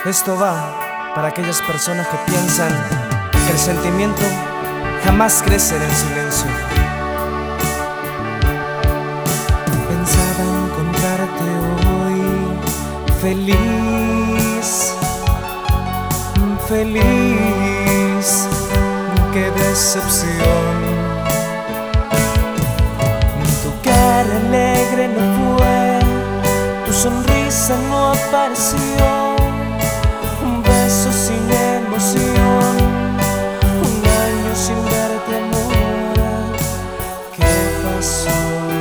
Esto va para aquellas personas que piensan que el sentimiento jamás crece en el silencio. Pensaba encontrarte hoy feliz, feliz, qué decepción. Tu cara alegre no fue, tu sonrisa no apareció. Un beso sin emoción, un año sin verte, amor, ¿qué pasó?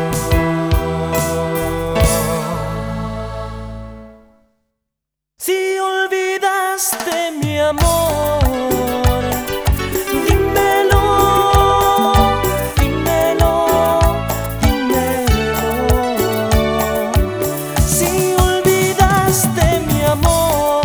Si olvidaste mi amor, dímelo, dímelo, dímelo. Si olvidaste mi amor,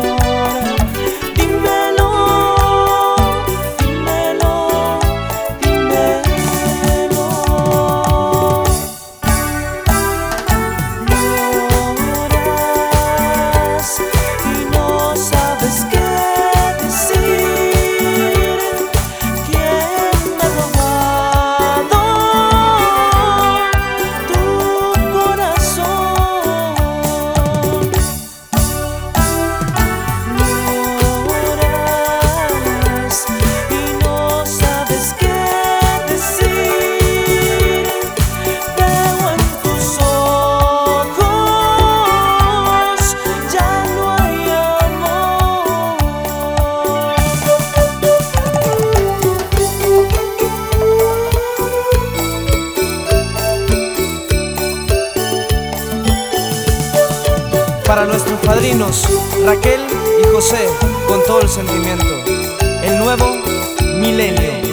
para nuestros padrinos Raquel y José, con todo el sentimiento, el nuevo milenio.